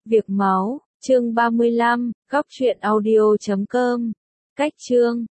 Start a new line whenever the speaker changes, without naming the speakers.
Việc máu, chương 35, góc truyện audio.com. Cách chương